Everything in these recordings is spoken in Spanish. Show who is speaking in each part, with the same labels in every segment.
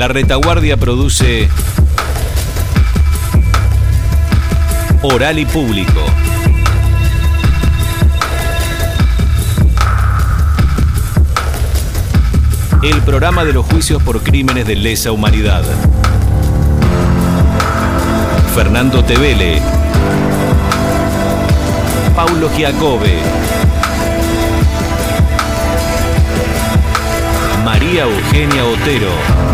Speaker 1: La Retaguardia produce Oral y Público. El programa de los juicios por crímenes de lesa humanidad. Fernando Tevele, Paulo Giacobbe, María Eugenia Otero.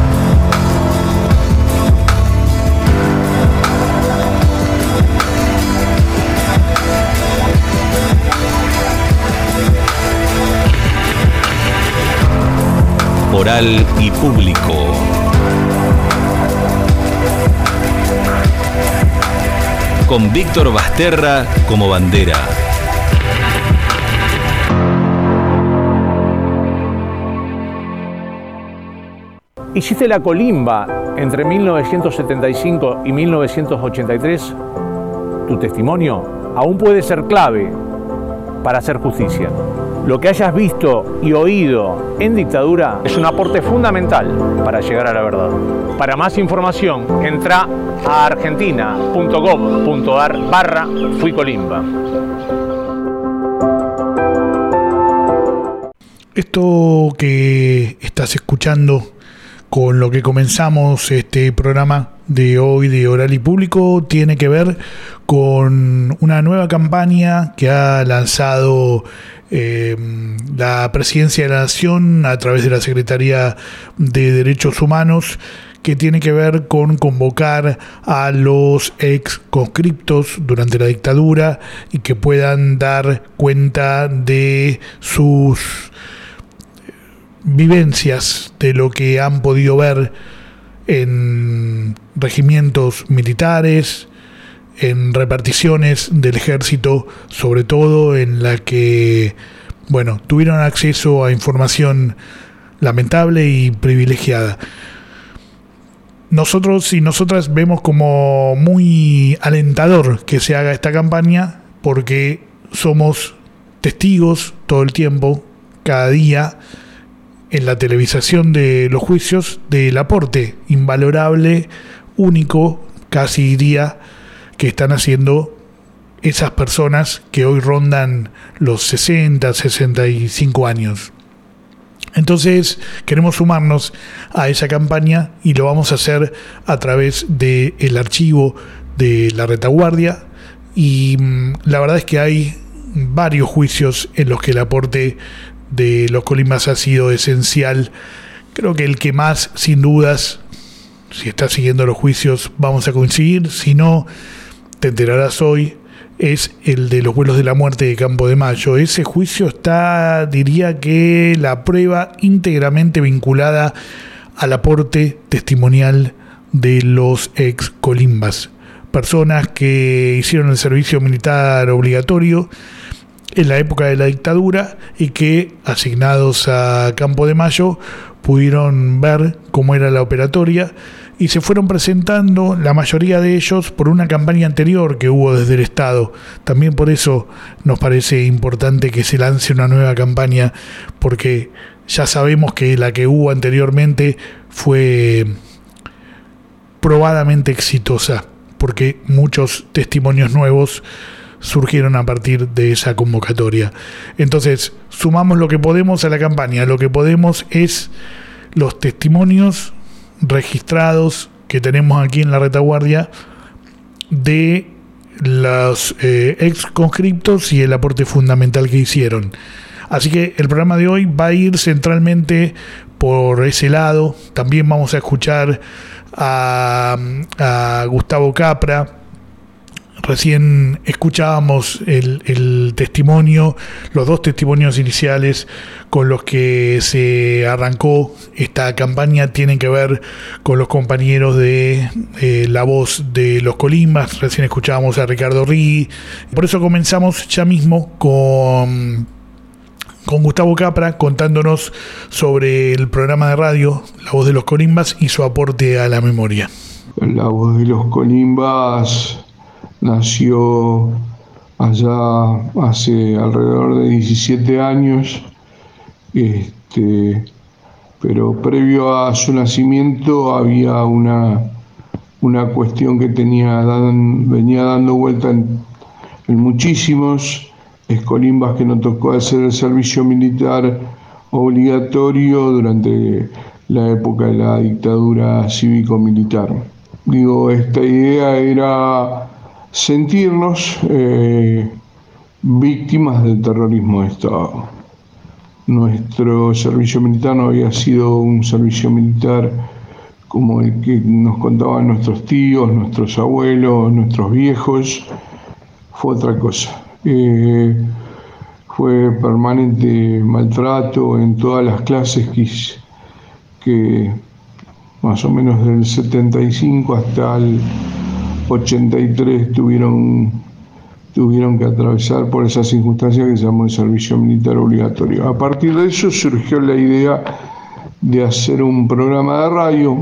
Speaker 1: Oral y Público. Con Víctor Basterra como bandera.
Speaker 2: Hiciste la colimba entre 1975 y 1983. Tu testimonio aún puede ser clave para hacer justicia. Lo que hayas visto y oído en dictadura es un aporte fundamental para llegar a la verdad. Para más información, entra a argentina.gov.ar/fuicolimba.
Speaker 3: Esto que estás escuchando, con lo que comenzamos este programa de hoy de Oral y Público, tiene que ver con una nueva campaña que ha lanzado la Presidencia de la Nación a través de la Secretaría de Derechos Humanos, que tiene que ver con convocar a los ex conscriptos durante la dictadura y que puedan dar cuenta de sus vivencias, de lo que han podido ver en regimientos militares, en reparticiones del ejército, sobre todo en la que, tuvieron acceso a información lamentable y privilegiada. Nosotros y nosotras vemos como muy alentador que se haga esta campaña, porque somos testigos todo el tiempo, cada día, en la televisación de los juicios, del aporte invalorable, único, casi diría, que están haciendo esas personas que hoy rondan los 60, 65 años. Entonces queremos sumarnos a esa campaña y lo vamos a hacer a través del archivo de la Retaguardia, y la verdad es que hay varios juicios en los que el aporte de los colimbas ha sido esencial. Creo que el que más, sin dudas, si estás siguiendo los juicios vamos a coincidir, si no te enterarás hoy, es el de los vuelos de la muerte de Campo de Mayo. Ese juicio está, diría que, la prueba íntegramente vinculada al aporte testimonial de los ex colimbas, personas que hicieron el servicio militar obligatorio en la época de la dictadura y que, asignados a Campo de Mayo, pudieron ver cómo era la operatoria y se fueron presentando, la mayoría de ellos, por una campaña anterior que hubo desde el Estado. También por eso nos parece importante que se lance una nueva campaña, porque ya sabemos que la que hubo anteriormente fue probadamente exitosa, porque muchos testimonios nuevos surgieron a partir de esa convocatoria. Entonces, sumamos lo que podemos a la campaña. Lo que podemos es los testimonios registrados que tenemos aquí en la Retaguardia de los ex conscriptos y el aporte fundamental que hicieron. Así que el programa de hoy va a ir centralmente por ese lado. También vamos a escuchar a Gustavo Capra. Recién escuchábamos el testimonio, los dos testimonios iniciales con los que se arrancó esta campaña. Tienen que ver con los compañeros de La Voz de los Colimbas. Recién escuchábamos a Ricardo Rigui. Por eso comenzamos ya mismo con Gustavo Capra contándonos sobre el programa de radio La Voz de los Colimbas y su aporte a la memoria.
Speaker 4: La Voz de los Colimbas nació allá hace alrededor de 17 años, pero previo a su nacimiento había una cuestión que venía dando vuelta en muchísimos escolimbas que nos tocó hacer el servicio militar obligatorio durante la época de la dictadura cívico-militar. Esta idea era sentirnos víctimas del terrorismo de Estado. Nuestro servicio militar no había sido un servicio militar como el que nos contaban nuestros tíos, nuestros abuelos, nuestros viejos. Fue otra cosa. Fue permanente maltrato en todas las clases que más o menos del 75 hasta el 83 tuvieron que atravesar por esa circunstancia que se llamó el servicio militar obligatorio. A partir de eso surgió la idea de hacer un programa de radio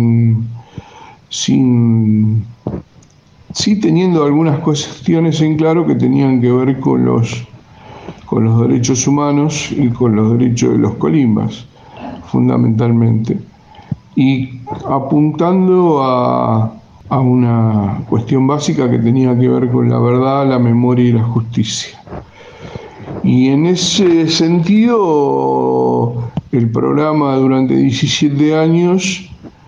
Speaker 4: sí teniendo algunas cuestiones en claro que tenían que ver con los derechos humanos y con los derechos de los colimbas, fundamentalmente, y apuntando a una cuestión básica que tenía que ver con la verdad, la memoria y la justicia. Y en ese sentido, el programa durante 17 años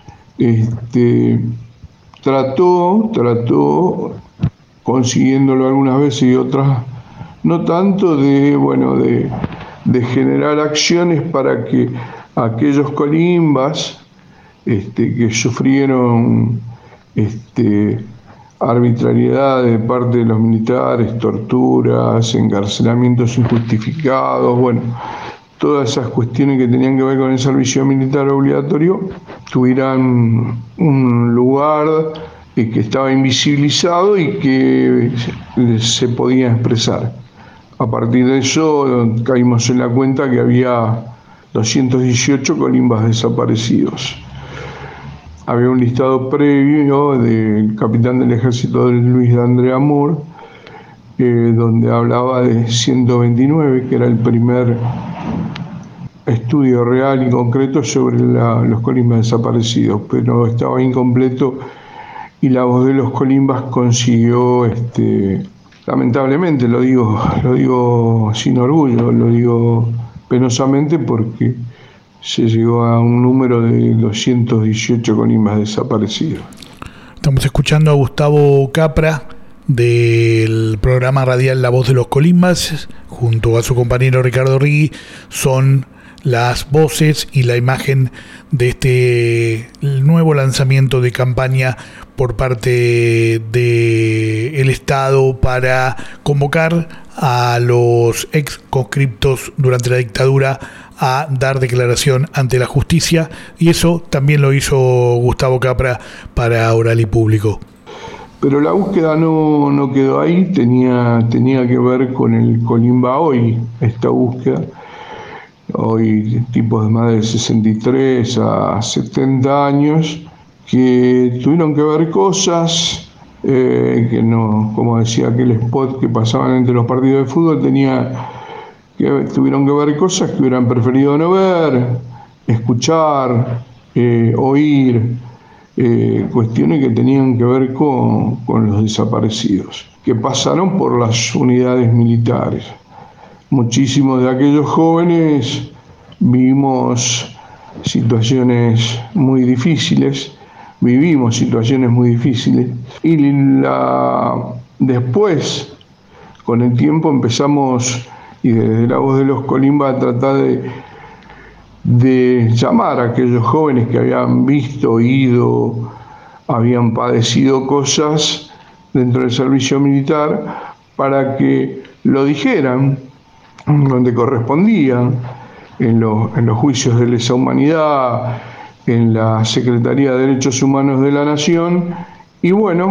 Speaker 4: trató, consiguiéndolo algunas veces y otras no tanto, de generar acciones para que aquellos colimbas que sufrieron arbitrariedad de parte de los militares, torturas, encarcelamientos injustificados, todas esas cuestiones que tenían que ver con el servicio militar obligatorio, tuvieran un lugar que estaba invisibilizado y que se podía expresar. A partir de eso caímos en la cuenta que había 218 colimbas desaparecidos. Había un listado previo del capitán del ejército Luis de Andrea Moore, donde hablaba de 129, que era el primer estudio real y concreto sobre los colimbas desaparecidos, pero estaba incompleto y La Voz de los Colimbas consiguió, lamentablemente, lo digo sin orgullo, lo digo penosamente, porque se llegó a un número de 218 colimbas desaparecidos.
Speaker 3: Estamos escuchando a Gustavo Capra del programa radial La Voz de los Colimbas, junto a su compañero Ricardo Rigui. Son las voces y la imagen de este nuevo lanzamiento de campaña por parte del Estado para convocar a los ex conscriptos durante la dictadura a dar declaración ante la justicia, y eso también lo hizo Gustavo Capra para Oral y Público.
Speaker 4: Pero la búsqueda no quedó ahí, tenía que ver con el Colimba hoy, esta búsqueda. Hoy tipos de más de 63 a 70 años que tuvieron que ver cosas que no, como decía aquel spot que pasaban entre los partidos de fútbol, tuvieron que ver cosas que hubieran preferido no ver, escuchar, oír, cuestiones que tenían que ver con los desaparecidos, que pasaron por las unidades militares. Muchísimos de aquellos jóvenes vivimos situaciones muy difíciles, y después, con el tiempo, empezamos, y desde La Voz de los Colimbas, a tratar de llamar a aquellos jóvenes que habían visto, oído, habían padecido cosas dentro del servicio militar, para que lo dijeran donde correspondía, en los juicios de lesa humanidad, en la Secretaría de Derechos Humanos de la Nación. Y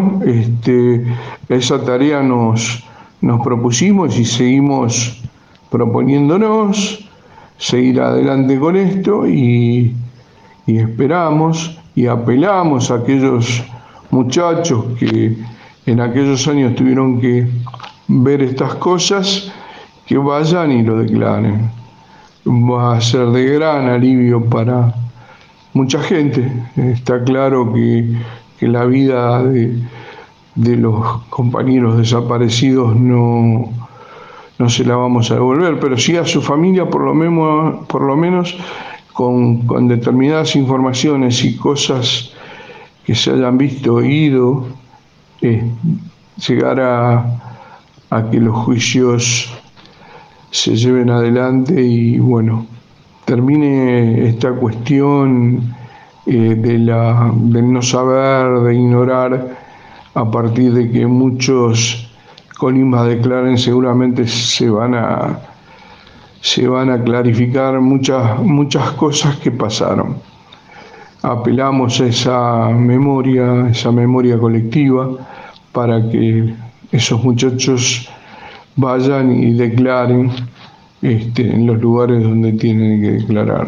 Speaker 4: esa tarea nos propusimos y seguimos proponiéndonos seguir adelante con esto, y esperamos y apelamos a aquellos muchachos que en aquellos años tuvieron que ver estas cosas, que vayan y lo declaren. va a ser de gran alivio para mucha gente. Está claro que la vida de los compañeros desaparecidos no se la vamos a devolver, pero sí a su familia, por lo menos con determinadas informaciones y cosas que se hayan visto, oído, llegar a que los juicios se lleven adelante y bueno, termine esta cuestión del no saber, de ignorar, a partir de que muchos colimbas declaren. Seguramente se van a clarificar muchas cosas que pasaron. Apelamos a esa memoria colectiva, para que esos muchachos vayan y declaren en los lugares donde tienen que declarar.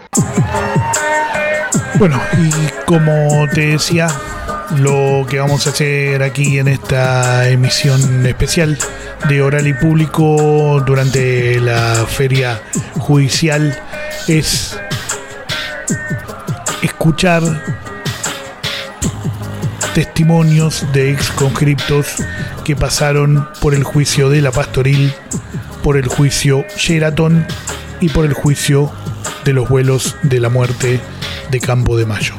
Speaker 3: Bueno, y como te decía, lo que vamos a hacer aquí en esta emisión especial de Oral y Público durante la feria judicial es escuchar testimonios de ex conscriptos que pasaron por el juicio de la Pastoril, por el juicio Sheraton y por el juicio de los vuelos de la muerte de Campo de Mayo.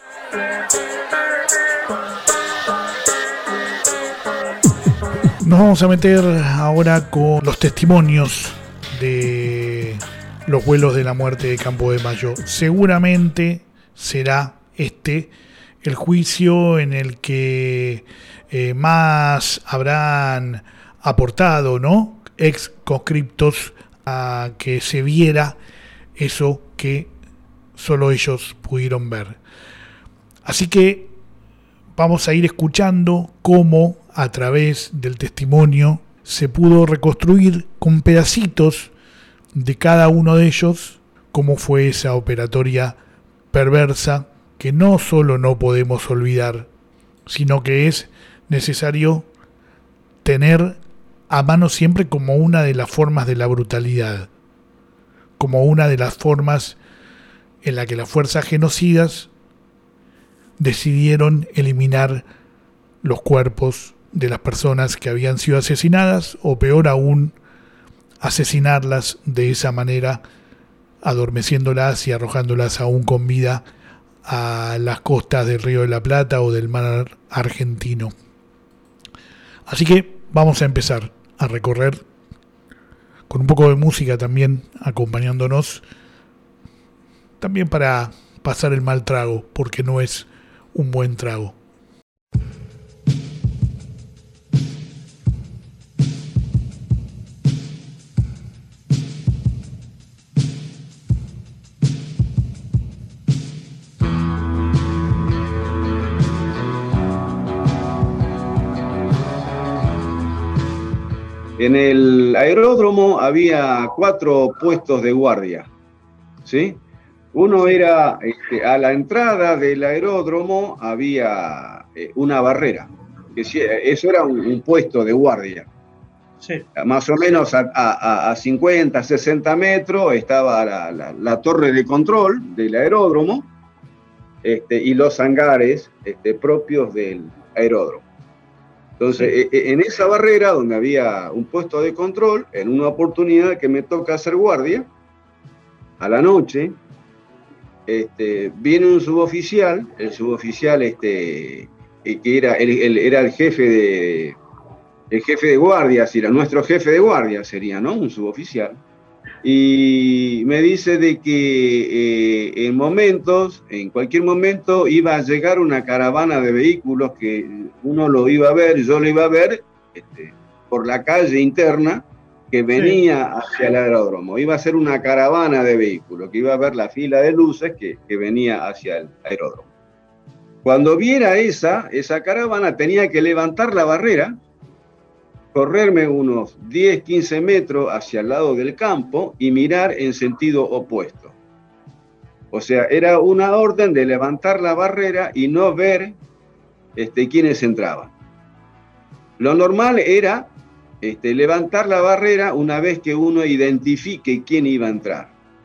Speaker 3: Nos vamos a meter ahora con los testimonios de los vuelos de la muerte de Campo de Mayo. Seguramente será el juicio en el que más habrán aportado, ¿no?, ex conscriptos, a que se viera eso que solo ellos pudieron ver. Así que vamos a ir escuchando cómo a través del testimonio se pudo reconstruir con pedacitos de cada uno de ellos cómo fue esa operatoria perversa que no solo no podemos olvidar, sino que es necesario tener a mano siempre como una de las formas de la brutalidad, como una de las formas en la que las fuerzas genocidas decidieron eliminar los cuerpos de las personas que habían sido asesinadas, o peor aún, asesinarlas de esa manera, adormeciéndolas y arrojándolas aún con vida a las costas del Río de la Plata o del mar argentino. Así que vamos a empezar a recorrer con un poco de música también acompañándonos, también para pasar el mal trago, porque no es un buen trago.
Speaker 5: En el aeródromo había 4 puestos de guardia, ¿sí? Uno era, a la entrada del aeródromo había una barrera, eso era un puesto de guardia. Sí. Más o menos a 50, 60 metros estaba la torre de control del aeródromo y los hangares propios del aeródromo. Entonces, en esa barrera donde había un puesto de control, en una oportunidad que me toca hacer guardia, a la noche, viene un suboficial, el suboficial que era el jefe de guardia, nuestro jefe de guardia sería, ¿no? Un suboficial. Y me dice de que en cualquier momento iba a llegar una caravana de vehículos que uno lo iba a ver, yo lo iba a ver por la calle interna que venía hacia el aeródromo. Iba a ser una caravana de vehículos, que iba a ver la fila de luces que venía hacia el aeródromo. Cuando viera esa caravana tenía que levantar la barrera, correrme unos 10, 15 metros hacia el lado del campo y mirar en sentido opuesto. O sea, era una orden de levantar la barrera y no ver quiénes entraban. Lo normal era levantar la barrera una vez que uno identifique quién iba a entrar.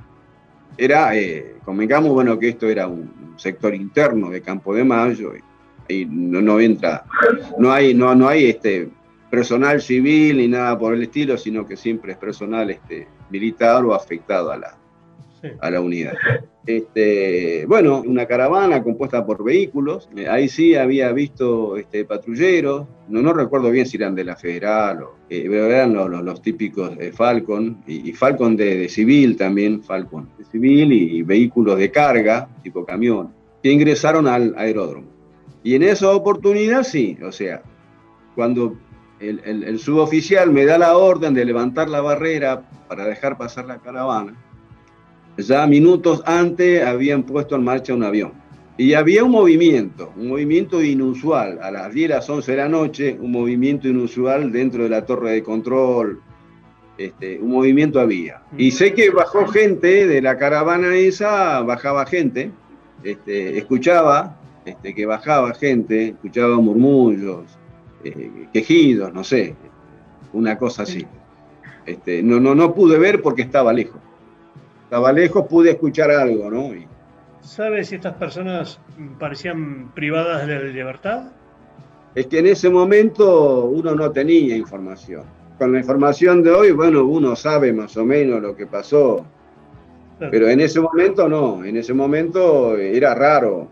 Speaker 5: convengamos, bueno, que esto era un sector interno de Campo de Mayo, y no entra, no hay personal civil ni nada por el estilo, sino que siempre es personal militar o afectado a la unidad. Bueno, una caravana compuesta por vehículos, ahí sí había visto patrulleros, no recuerdo bien si eran de la Federal, pero eran los típicos Falcon, y Falcon de civil también, Falcon de civil y vehículos de carga, tipo camión, que ingresaron al aeródromo. Y en esa oportunidad sí, o sea, cuando el suboficial me da la orden de levantar la barrera para dejar pasar la caravana, ya minutos antes habían puesto en marcha un avión. Y había un movimiento inusual, a las 10, las 11 de la noche, un movimiento inusual dentro de la torre de control, un movimiento había. Y sé que bajó gente de la caravana esa, bajaba gente, escuchaba que bajaba gente, escuchaba murmullos, quejidos, no sé, una cosa así. No pude ver porque estaba lejos. Pude escuchar algo, ¿no?
Speaker 6: ¿Sabes si estas personas parecían privadas de la libertad?
Speaker 5: Es que en ese momento uno no tenía información. Con la información de hoy, bueno, uno sabe más o menos lo que pasó. Claro. Pero en ese momento no, en ese momento era raro.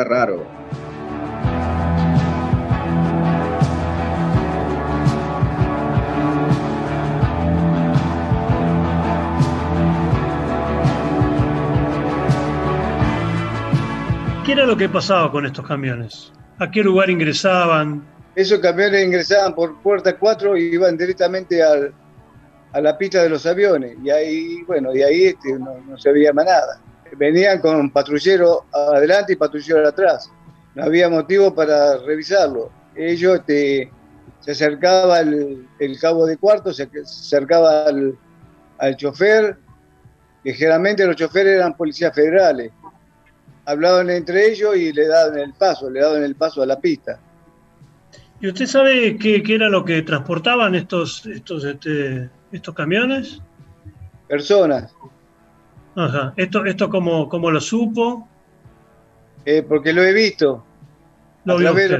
Speaker 6: ¿Qué era lo que pasaba con estos camiones? ¿A qué lugar ingresaban?
Speaker 7: Esos camiones ingresaban por puerta 4 y iban directamente a la pista de los aviones. Y ahí, no se veía más nada. Venían con patrullero adelante y patrullero atrás. No había motivo para revisarlo. Ellos se acercaba el cabo de cuarto, se acercaba al chofer, que generalmente los choferes eran policías federales. Hablaban entre ellos y le daban el paso a la pista.
Speaker 6: ¿Y usted sabe qué era lo que transportaban estos camiones?
Speaker 7: Personas.
Speaker 6: Ajá. ¿Esto cómo lo supo?
Speaker 7: Porque lo he visto.
Speaker 6: ¿Lo vio usted?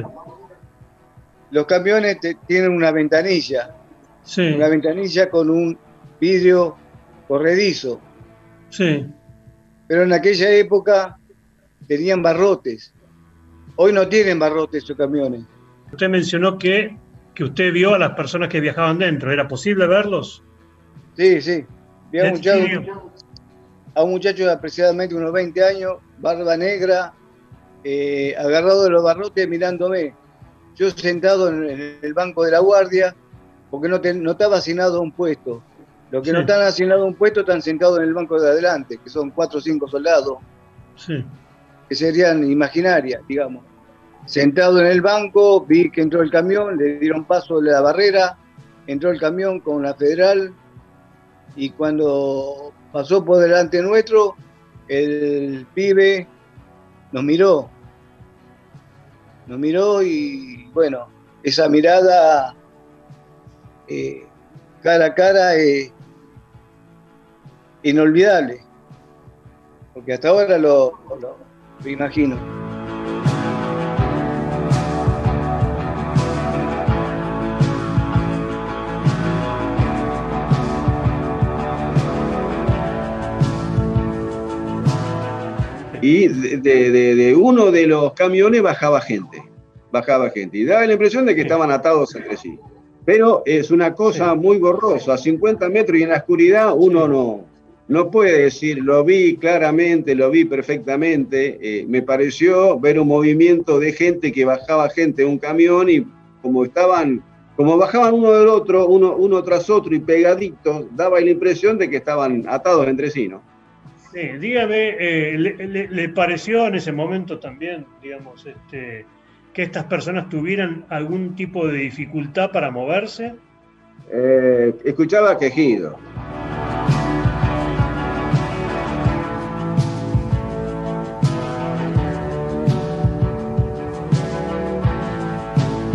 Speaker 7: Los camiones tienen una ventanilla.
Speaker 6: Sí.
Speaker 7: Una ventanilla con un vidrio corredizo.
Speaker 6: Sí.
Speaker 7: Pero en aquella época tenían barrotes. Hoy no tienen barrotes esos camiones.
Speaker 6: Usted mencionó que usted vio a las personas que viajaban dentro. ¿Era posible verlos?
Speaker 7: Sí. Vi a un muchacho de aproximadamente unos 20 años, barba negra, agarrado de los barrotes mirándome. Yo sentado en el banco de la guardia, porque no estaba asignado a un puesto. Los que no están asignados a un puesto están sentados en el banco de adelante, que son 4 o 5 soldados.
Speaker 6: Sí.
Speaker 7: Que serían imaginarias, digamos. Sentado en el banco, vi que entró el camión, le dieron paso de la barrera, entró el camión con la Federal, y cuando pasó por delante nuestro, el pibe nos miró y bueno, esa mirada cara a cara inolvidable, porque hasta ahora lo imagino.
Speaker 5: Y de uno de los camiones bajaba gente, y daba la impresión de que estaban atados entre sí. Pero es una cosa muy borrosa, a 50 metros y en la oscuridad uno no puede decir, lo vi claramente, lo vi perfectamente, me pareció ver un movimiento de gente que bajaba gente de un camión y como bajaban uno del otro, uno tras otro y pegaditos, daba la impresión de que estaban atados entre sí, ¿no?
Speaker 6: Sí, dígame, ¿le pareció en ese momento también, digamos, que estas personas tuvieran algún tipo de dificultad para moverse?
Speaker 5: Escuchaba quejidos.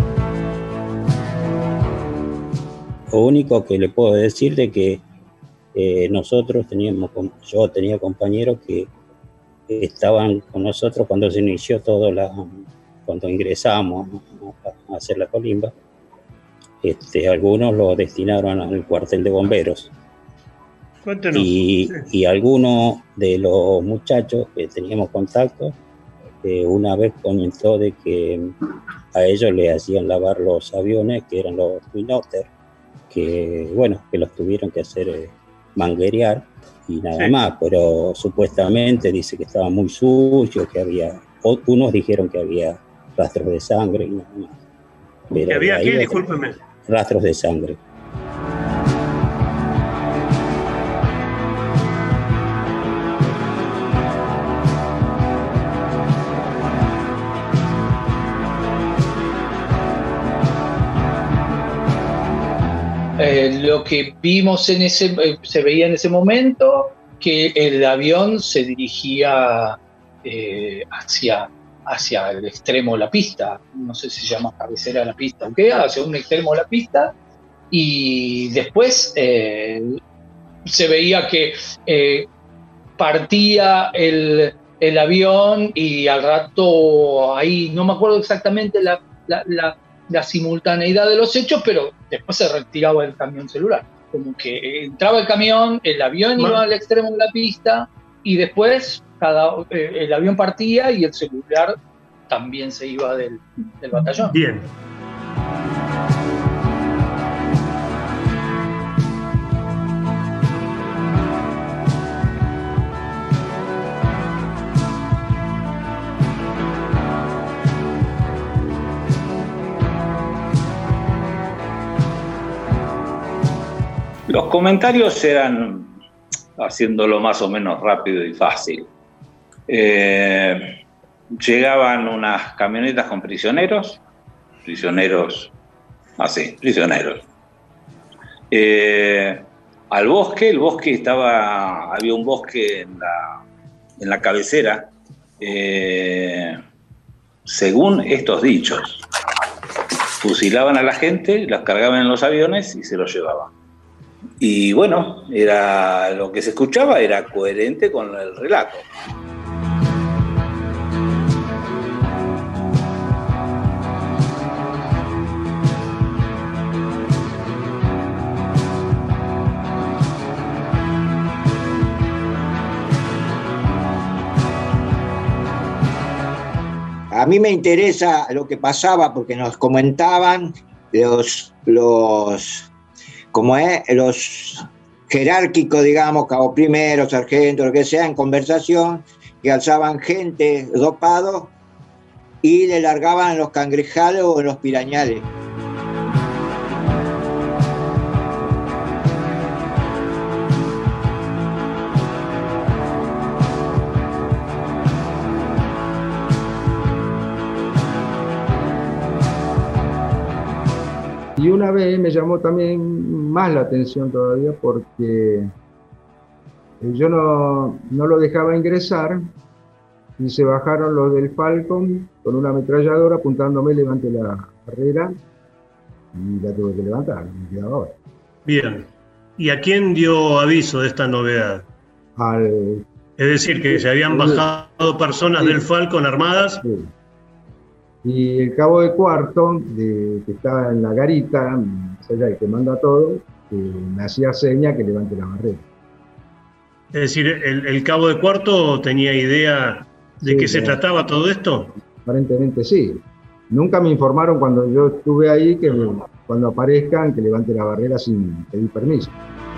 Speaker 8: Lo único que le puedo decir de que yo tenía compañeros que estaban con nosotros cuando se inició cuando ingresamos a hacer la colimba. Algunos los destinaron al cuartel de bomberos.
Speaker 6: Cuéntenos.
Speaker 8: Y algunos de los muchachos que teníamos contacto, una vez comentó de que a ellos le hacían lavar los aviones, que eran los Twin Otter, que los tuvieron que hacer manguerear y nada más, pero supuestamente dice que estaba muy sucio, unos dijeron que había rastros de sangre y nada más. Pero
Speaker 6: ¿Que había qué? Discúlpeme.
Speaker 8: Rastros de sangre.
Speaker 9: Lo que vimos se veía en ese momento que el avión se dirigía hacia el extremo de la pista, no sé si se llama cabecera de la pista o qué, hacia un extremo de la pista, y después se veía que partía el avión y al rato ahí, no me acuerdo exactamente la simultaneidad de los hechos, pero después se retiraba el camión celular. Como que entraba el camión, el avión iba al extremo de la pista y después el avión partía y el celular también se iba del batallón.
Speaker 6: Bien.
Speaker 10: Los comentarios eran, haciéndolo más o menos rápido y fácil, llegaban unas camionetas con prisioneros. Al bosque, había un bosque en la cabecera, según estos dichos. Fusilaban a la gente, las cargaban en los aviones y se los llevaban. Y bueno, lo que se escuchaba era coherente con el relato.
Speaker 11: A mí me interesa lo que pasaba porque nos comentaban los jerárquicos, digamos, cabo primero, sargento, lo que sea, en conversación, que alzaban gente dopados y le largaban en los cangrejales o en los pirañales.
Speaker 12: Y una vez me llamó también más la atención todavía porque yo no lo dejaba ingresar y se bajaron los del Falcon con una ametralladora apuntándome, levanté la barrera y la tuve que levantar, me quedaba ahora.
Speaker 6: Bien. ¿Y a quién dio aviso de esta novedad? Es decir, que se habían bajado personas del Falcon armadas.
Speaker 12: Sí. Y el cabo de cuarto, que estaba en la garita, el que manda todo, me hacía seña que levante la barrera.
Speaker 6: Es decir, ¿el cabo de cuarto tenía idea de qué se trataba todo esto?
Speaker 12: Aparentemente sí. Nunca me informaron cuando yo estuve ahí que cuando aparezcan que levante la barrera sin pedir permiso.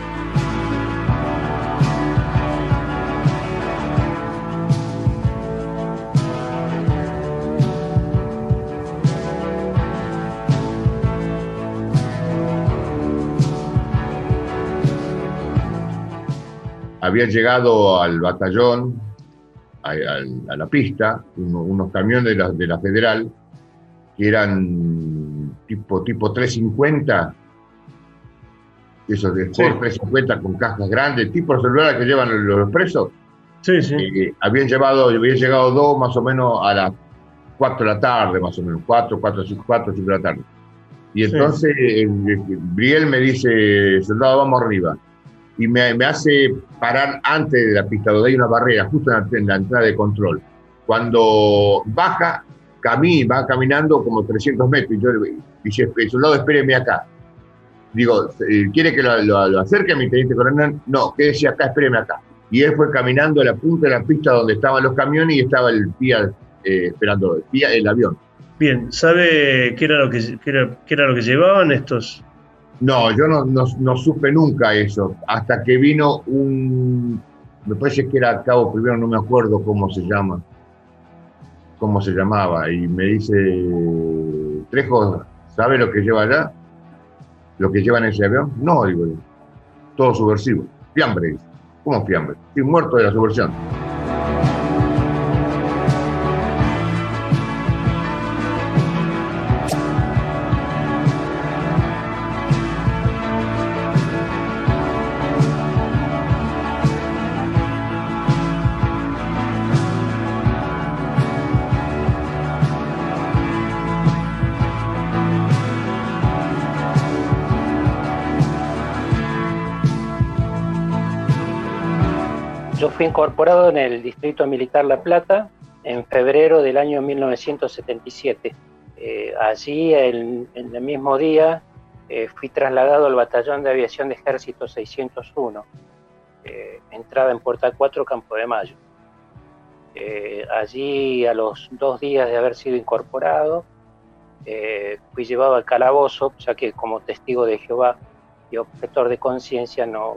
Speaker 13: Había llegado al batallón, a la pista, unos camiones de la Federal, que eran tipo 350, esos de Ford 350 con cajas grandes, tipo los celulares que llevan los presos.
Speaker 6: Sí, sí.
Speaker 13: Habían llegado dos más o menos a las 4 de la tarde, más o menos, 4, 5 de la tarde. Y entonces Briel me dice, soldado, vamos arriba. y me hace parar antes de la pista, donde hay una barrera, justo en la entrada de control. Cuando baja, va caminando como 300 metros, y yo dice, el soldado, espéreme acá. Digo, ¿quiere que lo acerque a mi teniente coronel? No, quédese acá, espéreme acá. Y él fue caminando a la punta de la pista donde estaban los camiones y estaba el PIA esperando el avión.
Speaker 6: Bien, ¿sabe qué era lo que llevaban estos?
Speaker 13: No, yo no supe nunca eso, hasta que vino me parece que era Cabo Primero, no me acuerdo cómo se llamaba, y me dice, Trejo, ¿sabe lo que lleva allá? ¿Lo que lleva en ese avión? No, digo, todo subversivo. Fiambre, dice. ¿Cómo fiambre? Estoy muerto de la subversión.
Speaker 14: Yo fui incorporado en el Distrito Militar La Plata en febrero del año 1977. Allí, en el mismo día, fui trasladado al Batallón de Aviación de Ejército 601, entrada en Puerta 4, Campo de Mayo. Allí, a los 2 días de haber sido incorporado, fui llevado al calabozo, ya que como testigo de Jehová y objetor de conciencia no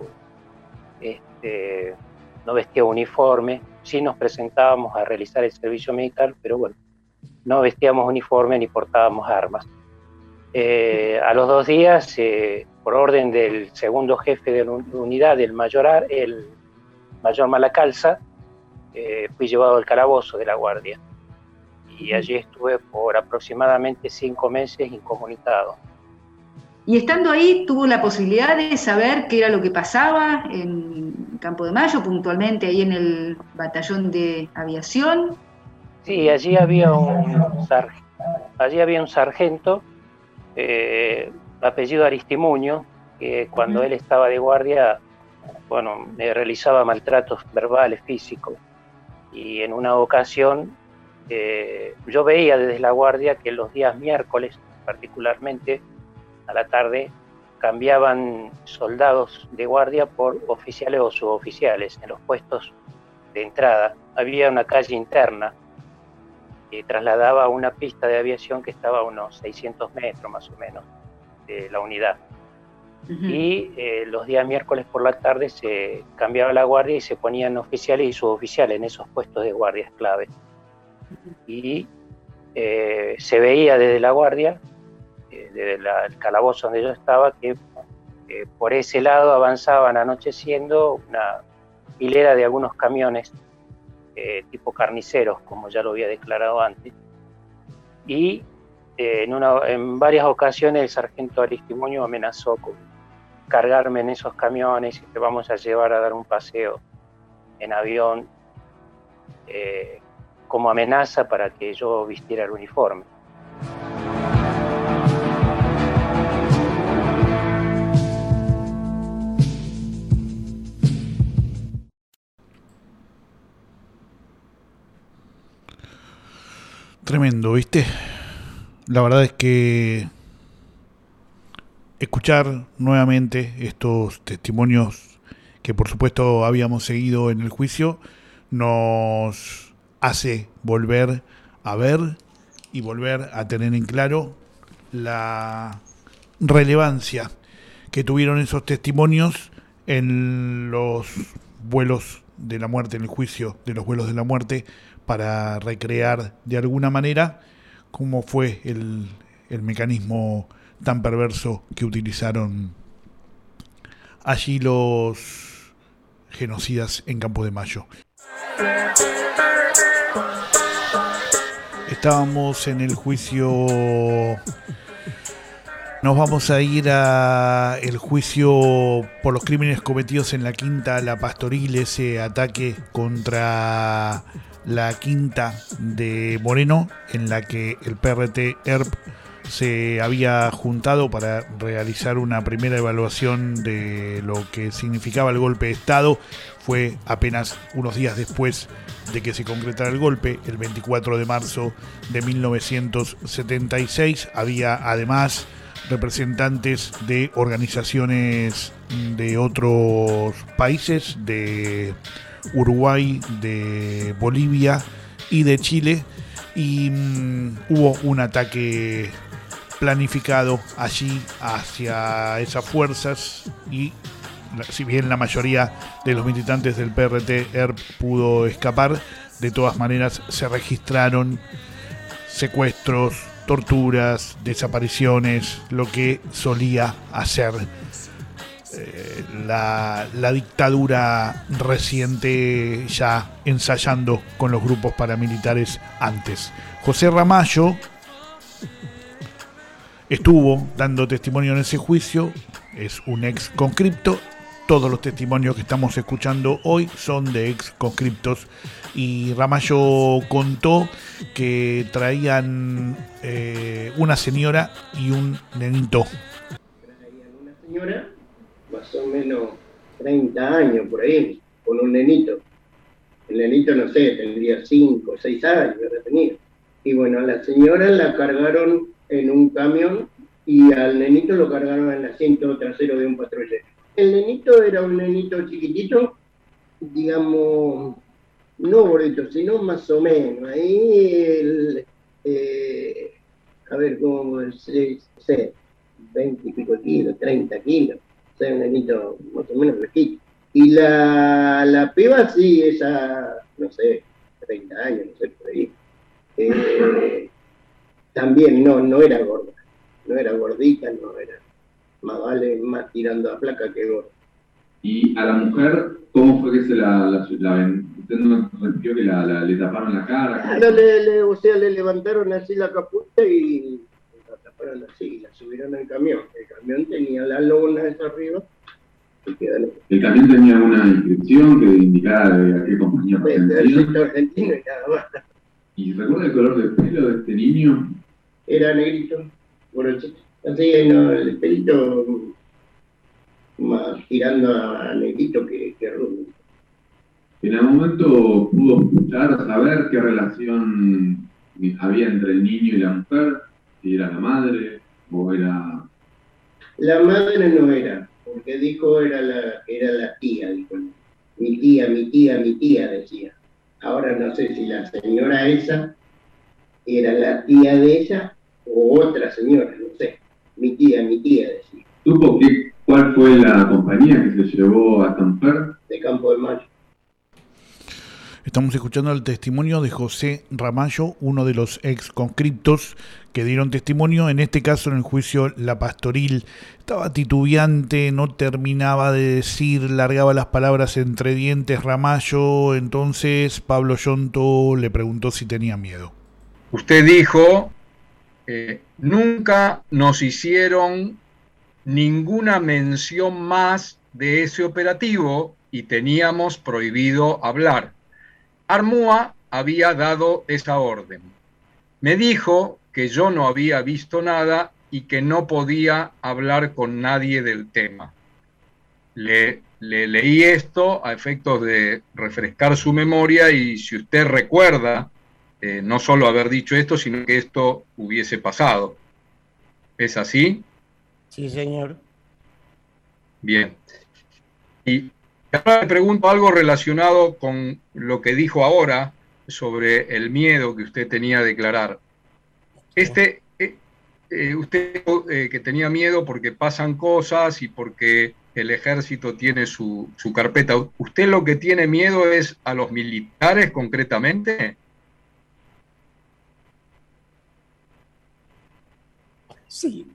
Speaker 14: vestía uniforme. Sí nos presentábamos a realizar el servicio militar, pero bueno, no vestíamos uniforme ni portábamos armas. A los 2 días, por orden del segundo jefe de la unidad, el mayor Malacalza, fui llevado al calabozo de la Guardia. Y allí estuve por aproximadamente 5 meses incomunicado.
Speaker 15: Y estando ahí, ¿tuvo la posibilidad de saber qué era lo que pasaba en Campo de Mayo, puntualmente ahí en el batallón de aviación?
Speaker 14: Sí, allí había un sargento, apellido Aristimuño, que cuando él estaba de guardia, bueno, realizaba maltratos verbales, físicos. Y en una ocasión, yo veía desde la guardia que los días miércoles, particularmente, a la tarde, cambiaban soldados de guardia por oficiales o suboficiales en los puestos de entrada. Había una calle interna que trasladaba a una pista de aviación que estaba a unos 600 metros más o menos de la unidad. Y los días miércoles por la tarde se cambiaba la guardia y se ponían oficiales y suboficiales en esos puestos de guardias clave. Y se veía desde la guardia, desde el calabozo donde yo estaba, que por ese lado avanzaban anocheciendo una hilera de algunos camiones tipo carniceros, como ya lo había declarado antes. Y en varias ocasiones el sargento Aristimuño amenazó con cargarme en esos camiones y te vamos a llevar a dar un paseo en avión, como amenaza para que yo vistiera el uniforme.
Speaker 3: Tremendo, ¿viste? La verdad es que escuchar nuevamente estos testimonios que por supuesto habíamos seguido en el juicio nos hace volver a ver y volver a tener en claro la relevancia que tuvieron esos testimonios en los vuelos de la muerte, en el juicio de los vuelos de la muerte, para recrear de alguna manera cómo fue el mecanismo tan perverso que utilizaron allí los genocidas en Campo de Mayo. Estábamos en el juicio, nos vamos a ir a el juicio por los crímenes cometidos en la Quinta La Pastoril, ese ataque contra la Quinta de Moreno, en la que el PRT ERP se había juntado para realizar una primera evaluación de lo que significaba el golpe de Estado. Fue apenas unos días después de que se concretara el golpe, el 24 de marzo de 1976. Había además representantes de organizaciones de otros países, de Uruguay, de Bolivia y de Chile, y hubo un ataque planificado allí hacia esas fuerzas, y si bien la mayoría de los militantes del PRT-ERP pudo escapar, de todas maneras se registraron secuestros, torturas, desapariciones, lo que solía hacer la dictadura reciente, ya ensayando con los grupos paramilitares antes. José Ramallo estuvo dando testimonio en ese juicio, es un ex conscripto. Todos los testimonios que estamos escuchando hoy son de ex conscriptos, y Ramallo contó que traían una señora y un nenito.
Speaker 16: Una señora, más o menos 30 años por ahí, con un nenito. El nenito, no sé, tendría 5 o 6 años de tenía. Y bueno, a la señora la cargaron en un camión y al nenito lo cargaron en el asiento trasero de un patrullero. El nenito era un nenito chiquitito, digamos, no gordito, sino más o menos. Ahí, a ver cómo sé, 20 y pico kilos, 30 kilos. O sea, un nenito más o menos fresquito. Y la piba, sí, esa, no sé, 30 años, no sé, por ahí. También no era gorda, no era gordita, no era. Más vale más tirando a placa que gorda.
Speaker 17: Y a la mujer, ¿cómo fue que se la usted nos refirió que le taparon la cara?
Speaker 16: O sea, le levantaron así la capucha y la taparon así, y la subieron al camión. El camión tenía la lona esa arriba.
Speaker 17: ¿El camión tenía una inscripción que indicara de a qué compañía
Speaker 16: pertenecía? Argentino y nada más.
Speaker 17: ¿Y recuerda el color de pelo de este niño?
Speaker 16: Era negrito, morochito. Así, no, el pelito más tirando a negrito que rubio.
Speaker 17: ¿En algún momento pudo escuchar, saber qué relación había entre el niño y la mujer? ¿Si era la madre o era...?
Speaker 16: La madre no era, porque dijo era la tía, dijo. Mi tía, decía. Ahora no sé si la señora esa era la tía de ella o otra señora, no sé. Mi tía, decía.
Speaker 17: ¿Supo cuál fue la compañía que se llevó a esta mujer?
Speaker 16: De Campo de Mayo.
Speaker 3: Estamos escuchando el testimonio de José Ramallo, uno de los ex conscriptos que dieron testimonio, en este caso en el juicio La Pastoril. Estaba titubeante, no terminaba de decir, largaba las palabras entre dientes Ramallo. Entonces Pablo Yonto le preguntó si tenía miedo.
Speaker 18: Usted dijo, nunca nos hicieron ninguna mención más de ese operativo y teníamos prohibido hablar. Armúa había dado esa orden. Me dijo que yo no había visto nada y que no podía hablar con nadie del tema. Le leí esto a efectos de refrescar su memoria y si usted recuerda, no solo haber dicho esto, sino que esto hubiese pasado. ¿Es así?
Speaker 19: Sí, señor.
Speaker 18: Bien. Y ahora le pregunto algo relacionado con lo que dijo ahora sobre el miedo que usted tenía a declarar. Usted que tenía miedo porque pasan cosas y porque el ejército tiene su carpeta. ¿Usted lo que tiene miedo es a los militares concretamente?
Speaker 19: Sí.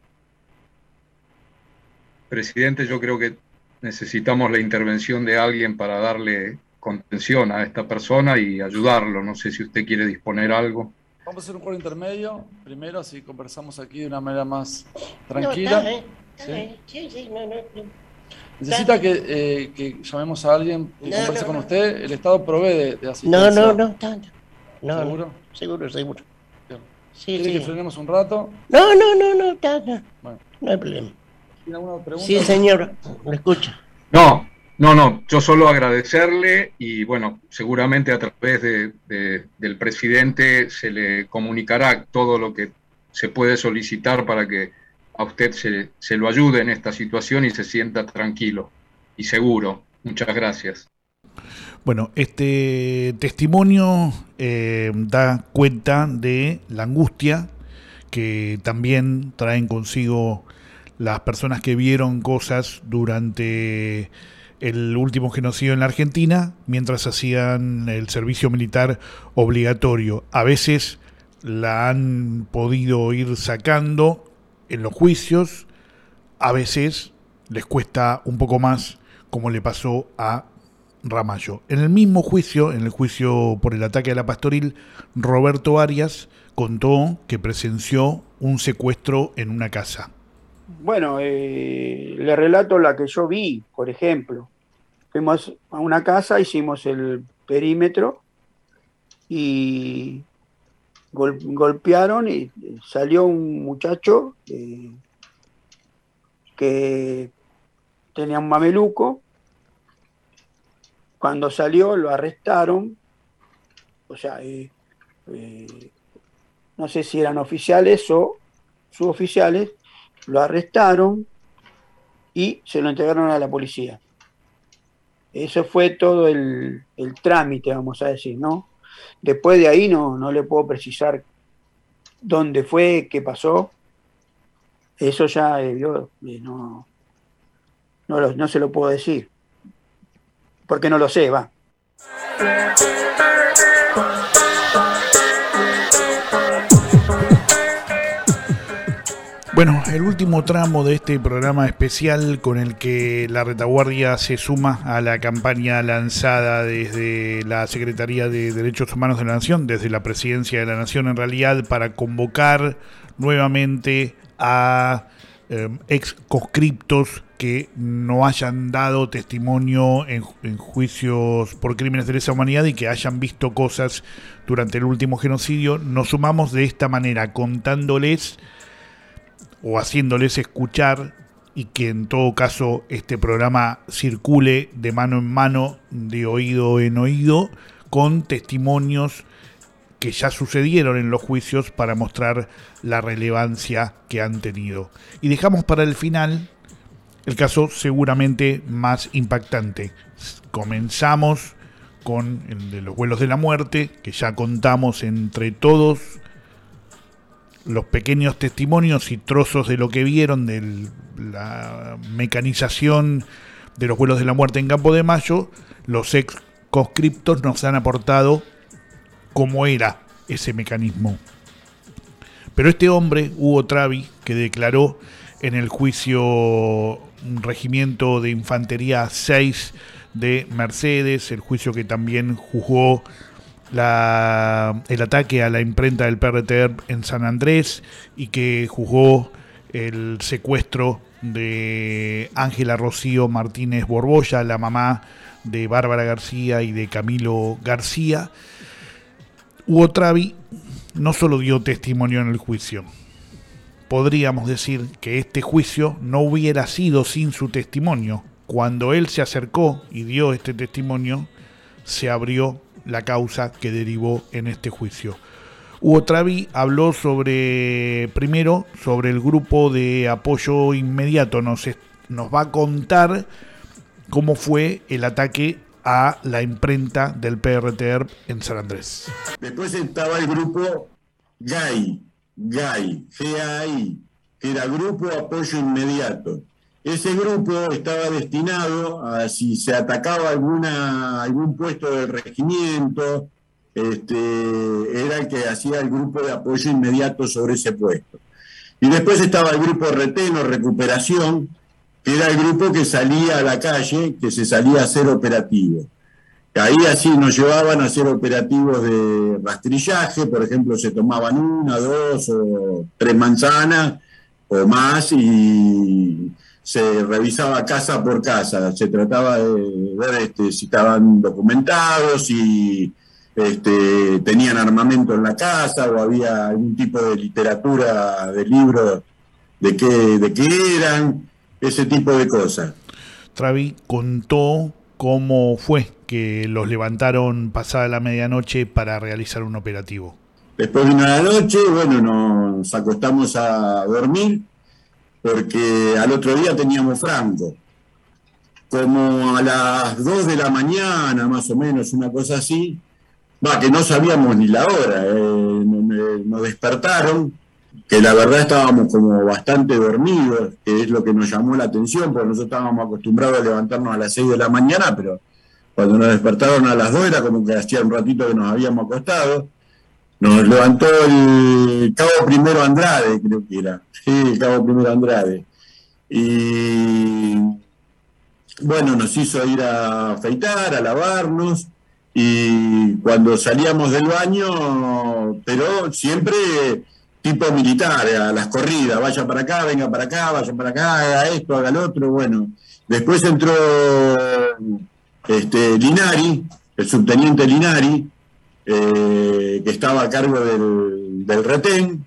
Speaker 18: Presidente, yo creo que necesitamos la intervención de alguien para darle contención a esta persona y ayudarlo. No sé si usted quiere disponer algo.
Speaker 20: Vamos a hacer un coro intermedio, primero, así conversamos aquí de una manera más tranquila. ¿Necesita que llamemos a alguien que converse con usted? El Estado provee de asistencia.
Speaker 19: No.
Speaker 20: ¿Seguro?
Speaker 19: Seguro.
Speaker 20: Bien. ¿Quiere que frenemos un rato?
Speaker 19: No, está.
Speaker 20: Bueno.
Speaker 19: No hay problema.
Speaker 20: ¿Tiene alguna pregunta?
Speaker 19: Sí, señor, lo escucha.
Speaker 18: No, yo solo agradecerle y bueno, seguramente a través del presidente se le comunicará todo lo que se puede solicitar para que a usted se lo ayude en esta situación y se sienta tranquilo y seguro. Muchas gracias.
Speaker 3: Bueno, este testimonio da cuenta de la angustia que también traen consigo las personas que vieron cosas durante el último genocidio en la Argentina mientras hacían el servicio militar obligatorio. A veces la han podido ir sacando en los juicios, a veces les cuesta un poco más, como le pasó a Ramallo. En el mismo juicio, en el juicio por el ataque a la Pastoril, Roberto Arias contó que presenció un secuestro en una casa.
Speaker 21: Bueno, le relato la que yo vi, por ejemplo. Fuimos a una casa, hicimos el perímetro y golpearon y salió un muchacho que tenía un mameluco. Cuando salió lo arrestaron, o sea, no sé si eran oficiales o suboficiales, lo arrestaron y se lo entregaron a la policía. Eso fue todo el trámite, vamos a decir, ¿no? Después de ahí no le puedo precisar dónde fue, qué pasó. Eso ya yo no se lo puedo decir, porque no lo sé, va.
Speaker 3: Bueno, el último tramo de este programa especial con el que la retaguardia se suma a la campaña lanzada desde la Secretaría de Derechos Humanos de la Nación, desde la Presidencia de la Nación en realidad, para convocar nuevamente a ex conscriptos que no hayan dado testimonio en juicios por crímenes de lesa humanidad y que hayan visto cosas durante el último genocidio. Nos sumamos de esta manera, contándoles o haciéndoles escuchar, y que en todo caso este programa circule de mano en mano, de oído en oído, con testimonios que ya sucedieron en los juicios para mostrar la relevancia que han tenido. Y dejamos para el final el caso seguramente más impactante. Comenzamos con el de los vuelos de la muerte, que ya contamos entre todos los pequeños testimonios y trozos de lo que vieron de la mecanización de los vuelos de la muerte en Campo de Mayo. Los ex conscriptos nos han aportado cómo era ese mecanismo. Pero este hombre, Hugo Travi, que declaró en el juicio un regimiento de infantería 6 de Mercedes, el juicio que también juzgó el ataque a la imprenta del PRT en San Andrés y que juzgó el secuestro de Ángela Rocío Martínez Borbolla, la mamá de Bárbara García y de Camilo García. Hugo Travi no solo dio testimonio en el juicio. Podríamos decir que este juicio no hubiera sido sin su testimonio. Cuando él se acercó y dio este testimonio, se abrió la causa que derivó en este juicio. Hugo Travi habló primero sobre el grupo de apoyo inmediato. Nos va a contar cómo fue el ataque a la imprenta del PRT en San Andrés.
Speaker 22: Después estaba el grupo GAI, G-A-I, que era Grupo Apoyo Inmediato. Ese grupo estaba destinado a, si se atacaba algún puesto del regimiento, era el que hacía el grupo de apoyo inmediato sobre ese puesto. Y después estaba el grupo Reteno, Recuperación, que era el grupo que salía a la calle, que se salía a hacer operativos. Ahí así nos llevaban a hacer operativos de rastrillaje, por ejemplo, se tomaban 1, 2 o 3 manzanas o más y se revisaba casa por casa, se trataba de ver si estaban documentados y tenían armamento en la casa o había algún tipo de literatura, de libros de qué eran, ese tipo de cosas.
Speaker 3: Travi contó cómo fue que los levantaron pasada la medianoche para realizar un operativo.
Speaker 22: Después vino la noche, bueno, nos acostamos a dormir porque al otro día teníamos franco. Como a las 2 de la mañana, más o menos, una cosa así, que no sabíamos ni la hora, nos despertaron, que la verdad estábamos como bastante dormidos, que es lo que nos llamó la atención, porque nosotros estábamos acostumbrados a levantarnos a las 6 de la mañana, pero cuando nos despertaron a las 2 era como que hacía un ratito que nos habíamos acostado. Nos levantó el Cabo Primero Andrade, creo que era, sí, el Cabo Primero Andrade, y bueno, nos hizo ir a afeitar, a lavarnos, y cuando salíamos del baño, pero siempre tipo militar, a las corridas, vaya para acá, venga para acá, vaya para acá, haga esto, haga lo otro, bueno. Después entró Linari, el subteniente Linari, que estaba a cargo del retén,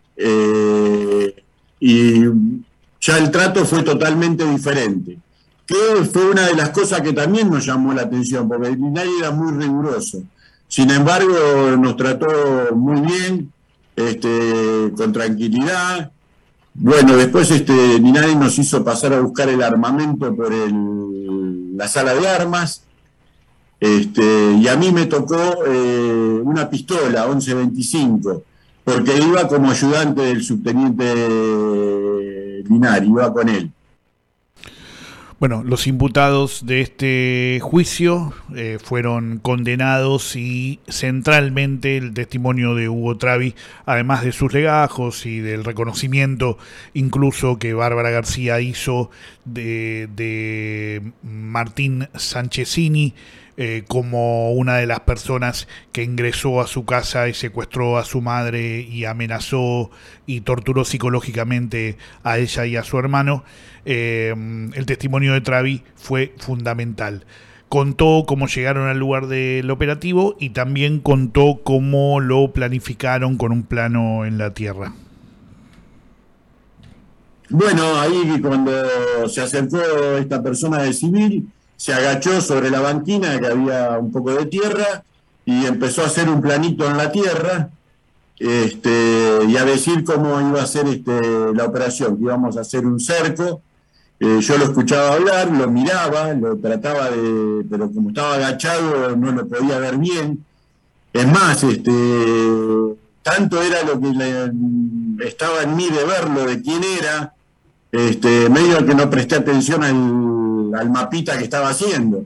Speaker 22: y ya el trato fue totalmente diferente. Que fue una de las cosas que también nos llamó la atención, porque Linari era muy riguroso. Sin embargo, nos trató muy bien, con tranquilidad. Bueno, después Linari nos hizo pasar a buscar el armamento por la sala de armas, y a mí me tocó una pistola 1125, porque iba como ayudante del subteniente Linari, iba con él.
Speaker 3: Bueno, los imputados de este juicio fueron condenados y centralmente el testimonio de Hugo Travi, además de sus legajos y del reconocimiento incluso que Bárbara García hizo de Martín Sanchezini, como una de las personas que ingresó a su casa y secuestró a su madre y amenazó y torturó psicológicamente a ella y a su hermano. El testimonio de Travi fue fundamental. Contó cómo llegaron al lugar del operativo y también contó cómo lo planificaron con un plano en la tierra.
Speaker 22: Bueno, ahí cuando se acercó esta persona de civil, se agachó sobre la banquina, que había un poco de tierra, y empezó a hacer un planito en la tierra, y a decir cómo iba a ser la operación, que íbamos a hacer un cerco. Yo lo escuchaba hablar, lo miraba, lo trataba pero como estaba agachado no lo podía ver bien. Es más, tanto era lo que estaba en mí de verlo, de quién era, medio que no presté atención al mapita que estaba haciendo.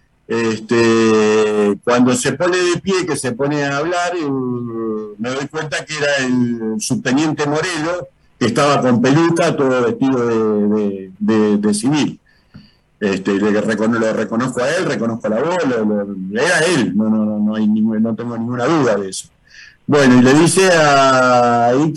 Speaker 22: Cuando se pone de pie, que se pone a hablar, me doy cuenta que era el subteniente Morelo, que estaba con peluca, todo vestido de civil. Lo reconozco a él, reconozco a la voz, era él, no tengo ninguna duda de eso. Bueno, y le dice ahí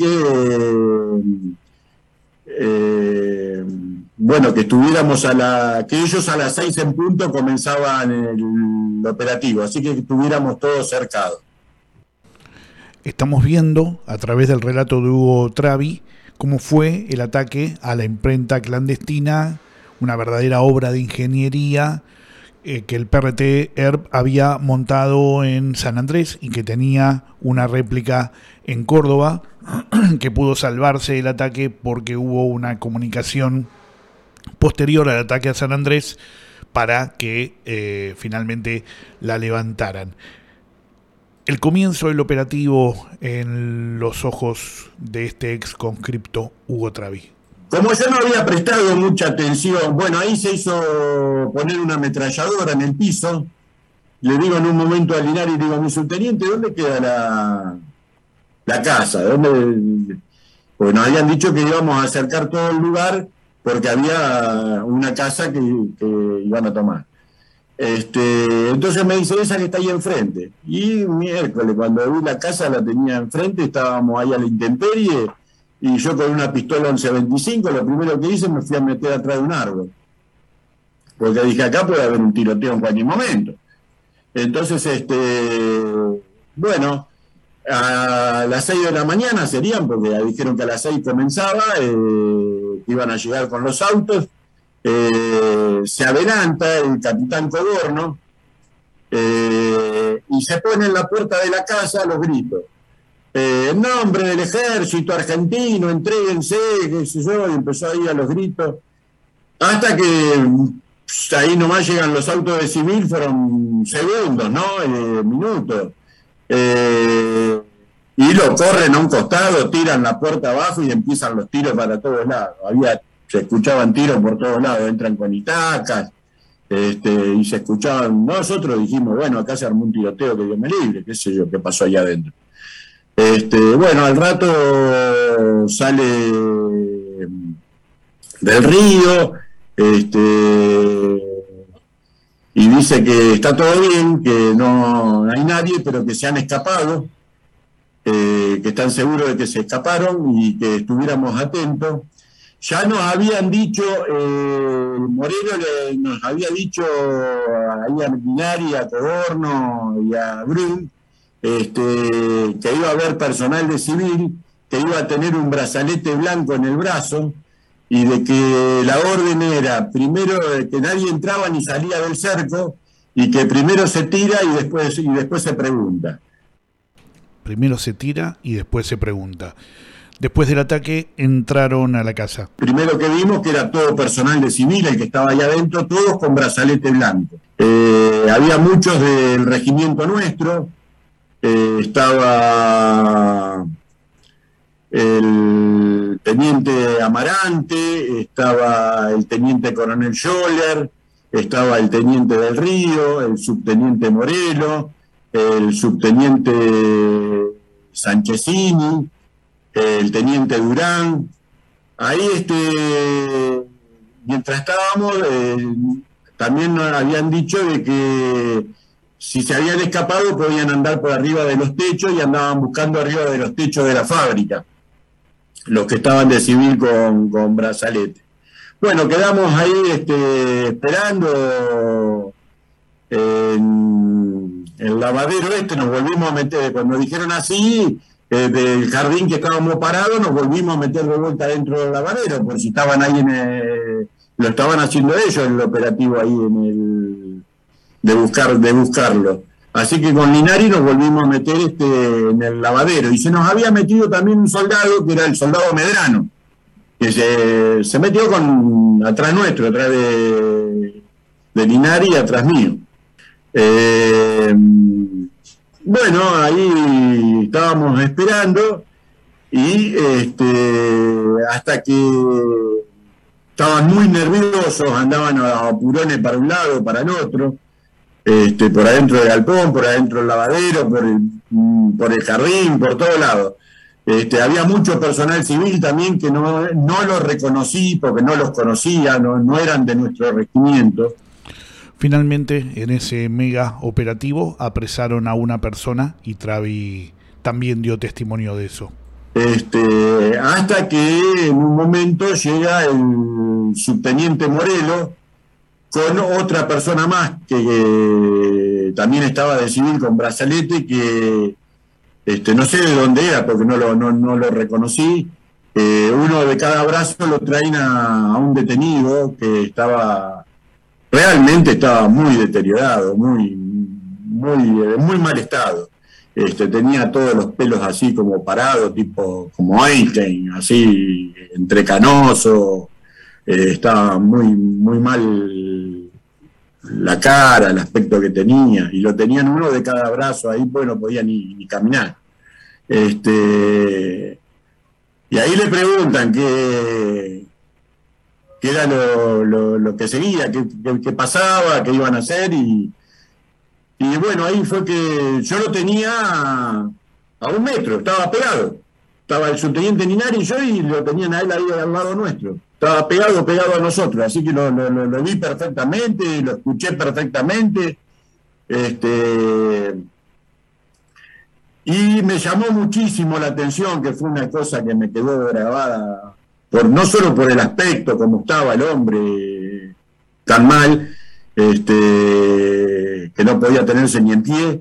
Speaker 22: que estuviéramos que ellos a las 6 en punto comenzaban el operativo, así que estuviéramos todos cercados.
Speaker 3: Estamos viendo a través del relato de Hugo Travi cómo fue el ataque a la imprenta clandestina, una verdadera obra de ingeniería que el PRT ERP había montado en San Andrés y que tenía una réplica en Córdoba, que pudo salvarse del ataque porque hubo una comunicación posterior al ataque a San Andrés para que finalmente la levantaran. El comienzo del operativo en los ojos de este ex conscripto Hugo Travi.
Speaker 22: Como yo no había prestado mucha atención, bueno, ahí se hizo poner una ametralladora en el piso. Le digo en un momento a Linari, le digo, mi subteniente, ¿dónde queda la casa? Porque nos habían dicho que íbamos a acercar todo el lugar porque había una casa que iban a tomar. Entonces me dice, esa que está ahí enfrente. Y miércoles, cuando vi la casa, la tenía enfrente, estábamos ahí a la intemperie, y yo con una pistola 1125, lo primero que hice me fui a meter atrás de un árbol. Porque dije, acá puede haber un tiroteo en cualquier momento. Entonces, bueno, a las 6 de la mañana serían, porque dijeron que a las 6 comenzaba, que iban a llegar con los autos. Se adelanta el capitán Coborno y se pone en la puerta de la casa a los gritos. En nombre del ejército argentino, entréguense, qué sé yo, y empezó ahí a los gritos. Hasta que ahí nomás llegan los autos de civil, fueron segundos, ¿no? Minutos. Y lo corren a un costado, tiran la puerta abajo y empiezan los tiros para todos lados. Se escuchaban tiros por todos lados, entran con itacas, y se escuchaban. Nosotros dijimos, bueno, acá se armó un tiroteo, que Dios me libre, qué sé yo, qué pasó allá adentro. Bueno, al rato sale del río, y dice que está todo bien, que no hay nadie, pero que se han escapado, que están seguros de que se escaparon y que estuviéramos atentos. Ya nos habían dicho, Moreno nos había dicho ahí a Minari, a Coborno y a Brun, que iba a haber personal de civil, que iba a tener un brazalete blanco en el brazo, y de que la orden era primero que nadie entraba ni salía del cerco, y que primero se tira y después se pregunta.
Speaker 3: Primero se tira y después se pregunta. Después del ataque entraron a la casa.
Speaker 22: Primero que vimos que era todo personal de civil, el que estaba allá adentro, todos con brazalete blanco. Había muchos del regimiento nuestro, estaba el teniente Amarante, estaba el teniente coronel Scholler, estaba el teniente del Río, el subteniente Morelo, el subteniente Sanchezini, el teniente Durán. Ahí, mientras estábamos, también nos habían dicho de que si se habían escapado podían andar por arriba de los techos, y andaban buscando arriba de los techos de la fábrica los que estaban de civil con brazalete. Bueno, quedamos ahí esperando en el lavadero nos volvimos a meter, cuando dijeron así, del jardín que estábamos parados, nos volvimos a meter de vuelta dentro del lavadero, por si estaban ahí lo estaban haciendo ellos, el operativo ahí de buscarlo. Así que con Linari nos volvimos a meter en el lavadero, y se nos había metido también un soldado, que era el soldado Medrano, que se metió atrás nuestro, atrás de Linari y atrás mío. Bueno, ahí estábamos esperando, y hasta que estaban muy nerviosos, andaban a apurones para un lado, para el otro, por adentro del galpón, por adentro del lavadero, por el jardín, por todos lados. Había mucho personal civil también que no los reconocí, porque no los conocía, no eran de nuestro regimiento.
Speaker 3: Finalmente, en ese mega operativo, apresaron a una persona, y Travi también dio testimonio de eso.
Speaker 22: Hasta que en un momento llega el subteniente Morelo con otra persona más que también estaba de civil con brazalete, que no sé de dónde era porque no lo reconocí. Uno de cada brazo lo traen a un detenido que realmente estaba muy deteriorado, muy mal estado. Tenía todos los pelos así como parados, tipo como Einstein, así entrecanoso. Estaba muy mal la cara, el aspecto que tenía, y lo tenían uno de cada brazo ahí, pues no podía ni caminar. Y ahí le preguntan qué era lo que seguía, qué pasaba, qué iban a hacer, y bueno, ahí fue que yo lo tenía a 1 metro, estaba pegado. Estaba el subteniente Linari y yo, y lo tenían a él ahí al lado nuestro. Estaba pegado a nosotros, así que lo vi perfectamente, lo escuché perfectamente. Y me llamó muchísimo la atención, que fue una cosa que me quedó grabada, no solo por el aspecto, como estaba el hombre tan mal, que no podía tenerse ni en pie.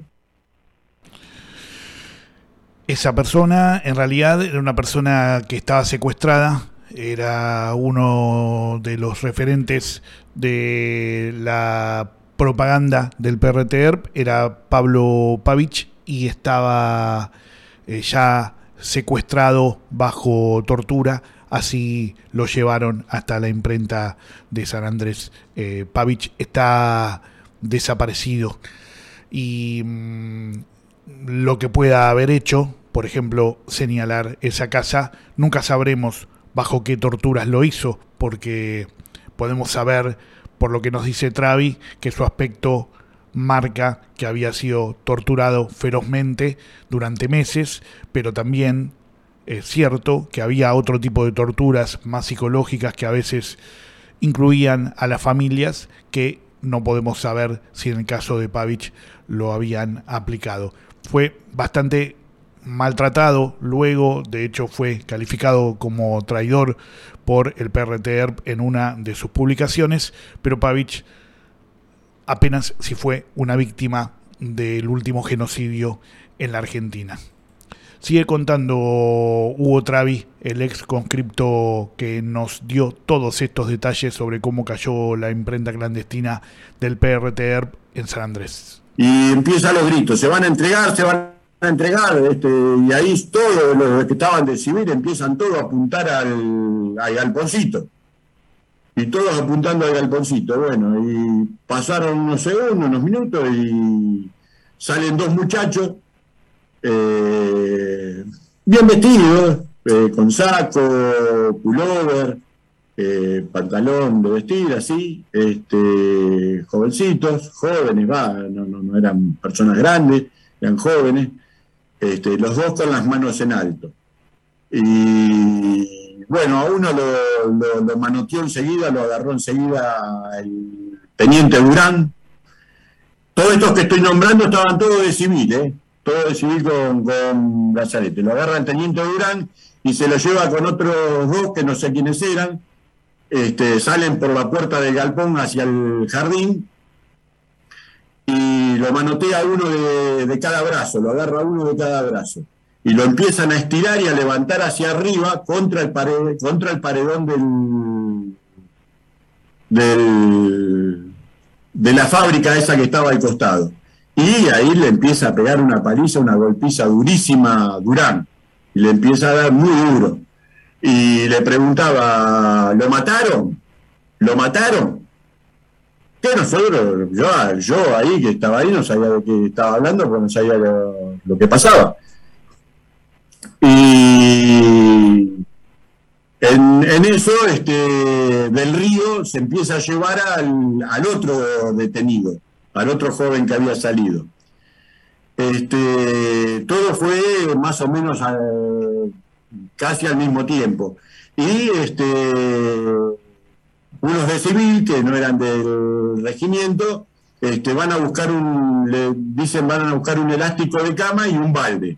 Speaker 3: Esa persona en realidad era una persona que estaba secuestrada, era uno de los referentes de la propaganda del PRT-ERP, era Pablo Pavich, y estaba ya secuestrado bajo tortura. Así lo llevaron hasta la imprenta de San Andrés. Pavich está desaparecido y lo que pueda haber hecho, por ejemplo, señalar esa casa, nunca sabremos bajo qué torturas lo hizo, porque podemos saber, por lo que nos dice Travi, que su aspecto marca que había sido torturado ferozmente durante meses, pero también es cierto que había otro tipo de torturas más psicológicas que a veces incluían a las familias, que no podemos saber si en el caso de Pavich lo habían aplicado. Fue bastante maltratado luego, de hecho fue calificado como traidor por el PRT-ERP en una de sus publicaciones, pero Pavich apenas si fue una víctima del último genocidio en la Argentina. Sigue contando Hugo Travi, el ex conscripto que nos dio todos estos detalles sobre cómo cayó la imprenta clandestina del PRT-ERP en San Andrés.
Speaker 22: Y empiezan los gritos, se van a entregar, y ahí todos los que estaban de civil empiezan todos a apuntar al galponcito. Y todos apuntando al galponcito. Bueno, y pasaron unos segundos, unos minutos, y salen dos muchachos, bien vestidos, con saco, pullover, pantalón de vestir, así, jovencitos, jóvenes, no eran personas grandes, eran jóvenes, los dos con las manos en alto. Y bueno, a uno lo manoteó enseguida, lo agarró enseguida el teniente Durán. Todos estos que estoy nombrando estaban todos de civil, todos de civil con brazalete. Lo agarra el teniente Durán y se lo lleva con otros dos que no sé quiénes eran. Salen por la puerta del galpón hacia el jardín y lo manotea uno de cada brazo, lo agarra uno de cada brazo y lo empiezan a estirar y a levantar hacia arriba contra el paredón de la fábrica esa que estaba al costado. Y ahí le empieza a pegar una paliza, una golpiza durísima a Durán, y le empieza a dar muy duro. Y le preguntaba, ¿lo mataron? ¿Lo mataron? Que nosotros, yo ahí que estaba ahí, no sabía de qué estaba hablando, porque no sabía lo que pasaba. Y en eso, Del Río se empieza a llevar al otro detenido, al otro joven que había salido. Todo fue más o menos casi al mismo tiempo. Y unos de civil, que no eran del regimiento, van a buscar un elástico de cama y un balde.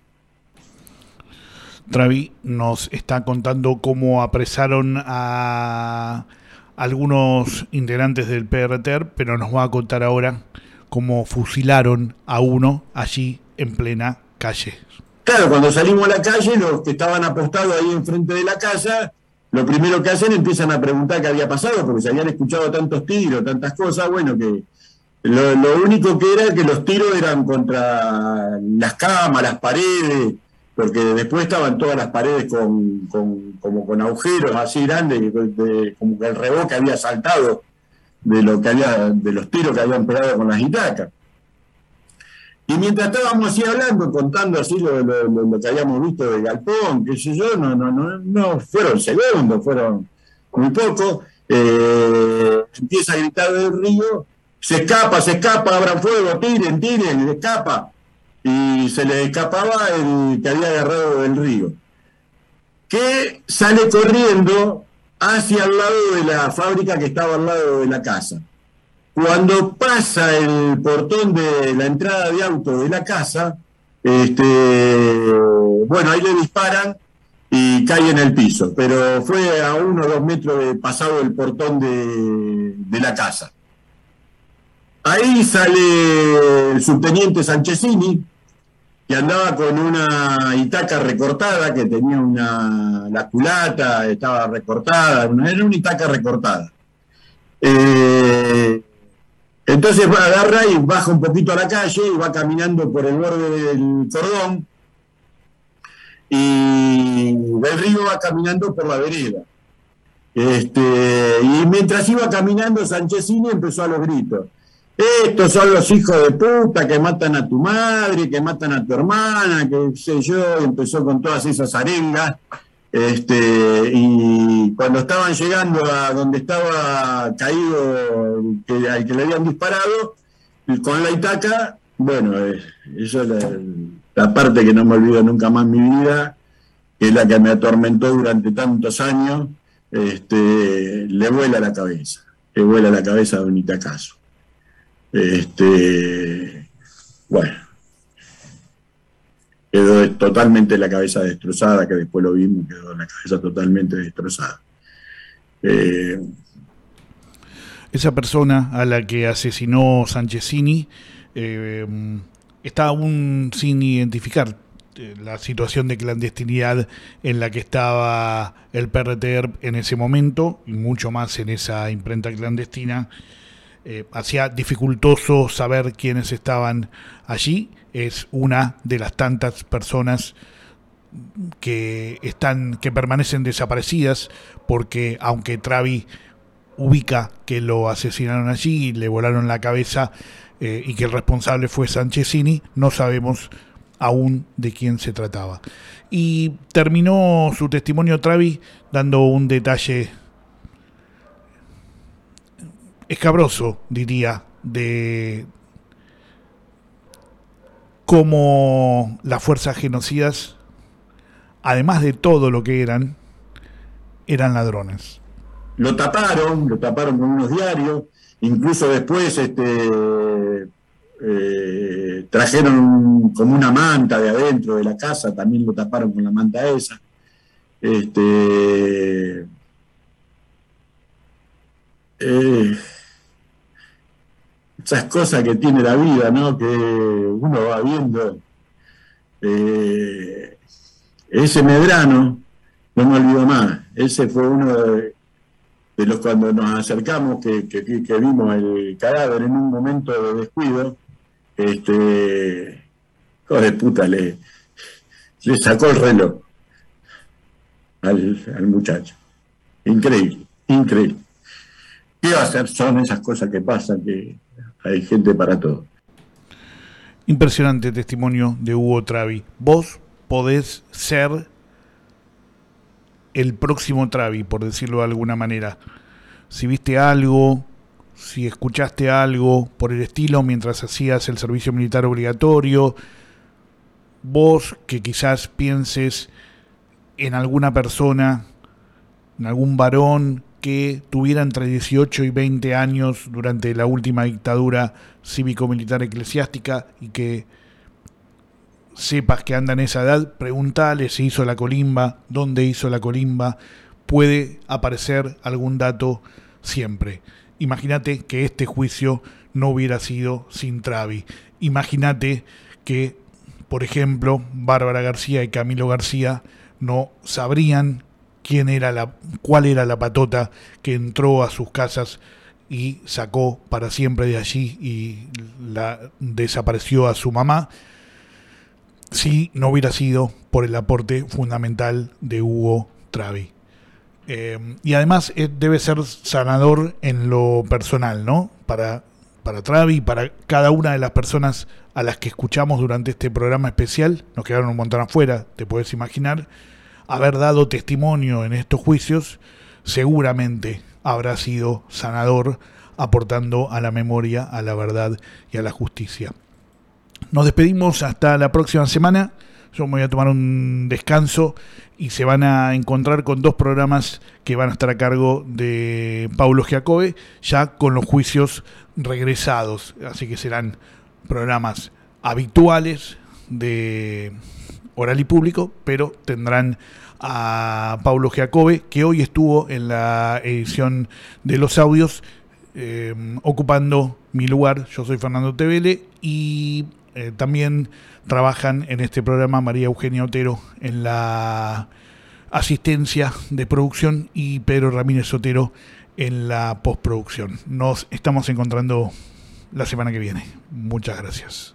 Speaker 3: Travi nos está contando cómo apresaron a algunos integrantes del PRT, pero nos va a contar ahora cómo fusilaron a uno allí en plena calle.
Speaker 22: Claro, cuando salimos a la calle, los que estaban apostados ahí enfrente de la casa, lo primero que hacen empiezan a preguntar qué había pasado, porque se habían escuchado tantos tiros, tantas cosas, bueno, que lo único que era que los tiros eran contra las camas, las paredes, porque después estaban todas las paredes como con agujeros así grandes, como que el reboque había saltado de los tiros que habían pegado con las itacas. Y mientras estábamos así hablando, contando así lo que habíamos visto del galpón, qué sé yo, no fueron segundos, fueron muy poco. Empieza a gritar Del Río, se escapa, abran fuego, tiren, escapa. Y se le escapaba el que había agarrado Del Río, que sale corriendo hacia el lado de la fábrica que estaba al lado de la casa. Cuando pasa el portón de la entrada de auto de la casa, bueno, ahí le disparan y cae en el piso, pero fue a 1 o 2 metros de pasado el portón de la casa. Ahí sale el subteniente Sanchesini, que andaba con una Itaca recortada, que tenía la culata, estaba recortada, era una Itaca recortada. Entonces agarra y baja un poquito a la calle y va caminando por el borde del cordón, y del río va caminando por la vereda. Y mientras iba caminando, Sanchesini empezó a los gritos: estos son los hijos de puta que matan a tu madre, que matan a tu hermana, que sé yo, y empezó con todas esas arengas. Y cuando estaban llegando a donde estaba caído al que le habían disparado, con la Itaca, bueno, eso es la parte que no me olvido nunca más en mi vida, que es la que me atormentó durante tantos años. Le vuela la cabeza de un itacazo. Bueno, quedó totalmente la cabeza destrozada, que después lo vimos, quedó la cabeza totalmente destrozada.
Speaker 3: Esa persona a la que asesinó Sanchesini está aún sin identificar. La situación de clandestinidad en la que estaba el PRT en ese momento, y mucho más en esa imprenta clandestina, hacía dificultoso saber quiénes estaban allí. Es una de las tantas personas que permanecen desaparecidas, porque aunque Travi ubica que lo asesinaron allí y le volaron la cabeza, y que el responsable fue Sanchesini, no sabemos aún de quién se trataba. Y terminó su testimonio Travi dando un detalle escabroso, diría, de cómo las fuerzas genocidas, además de todo lo que eran ladrones.
Speaker 22: Lo taparon con unos diarios, incluso después trajeron como una manta de adentro de la casa, también lo taparon con la manta esa. Esas cosas que tiene la vida, ¿no? Que uno va viendo. Ese Medrano, no me olvido más, ese fue uno de los cuando nos acercamos, que vimos el cadáver en un momento de descuido. Hijo de puta, le sacó el reloj al muchacho. Increíble. ¿Qué va a hacer? Son esas cosas que pasan, que hay gente para todo.
Speaker 3: Impresionante testimonio de Hugo Travi. Vos podés ser el próximo Travi, por decirlo de alguna manera. Si viste algo, si escuchaste algo por el estilo mientras hacías el servicio militar obligatorio, vos que quizás pienses en alguna persona, en algún varón que tuviera entre 18 y 20 años durante la última dictadura cívico-militar eclesiástica, y que sepas que anda en esa edad, preguntale si hizo la colimba, dónde hizo la colimba. Puede aparecer algún dato siempre. Imagínate que este juicio no hubiera sido sin Travi. Imagínate que, por ejemplo, Bárbara García y Camilo García no sabrían cuál era la patota que entró a sus casas y sacó para siempre de allí y desapareció a su mamá, si no hubiera sido por el aporte fundamental de Hugo Travi. Y además debe ser sanador en lo personal, ¿no? Para Travi, para cada una de las personas a las que escuchamos durante este programa especial. Nos quedaron un montón afuera, te puedes imaginar. Haber dado testimonio en estos juicios seguramente habrá sido sanador, aportando a la memoria, a la verdad y a la justicia. Nos despedimos hasta la próxima semana. Yo me voy a tomar un descanso y se van a encontrar con 2 programas que van a estar a cargo de Paulo Giacobbe, ya con los juicios regresados. Así que serán programas habituales de Oral y Público, pero tendrán a Paulo Giacobbe, que hoy estuvo en la edición de los audios. ocupando mi lugar. Yo soy Fernando Tevele y también trabajan en este programa María Eugenia Otero en la asistencia de producción y Pedro Ramírez Otero en la postproducción. Nos estamos encontrando la semana que viene. Muchas gracias.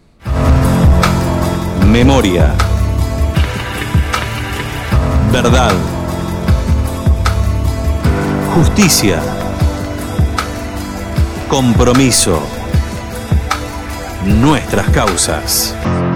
Speaker 1: Memoria. Verdad. Justicia. Compromiso. Nuestras causas.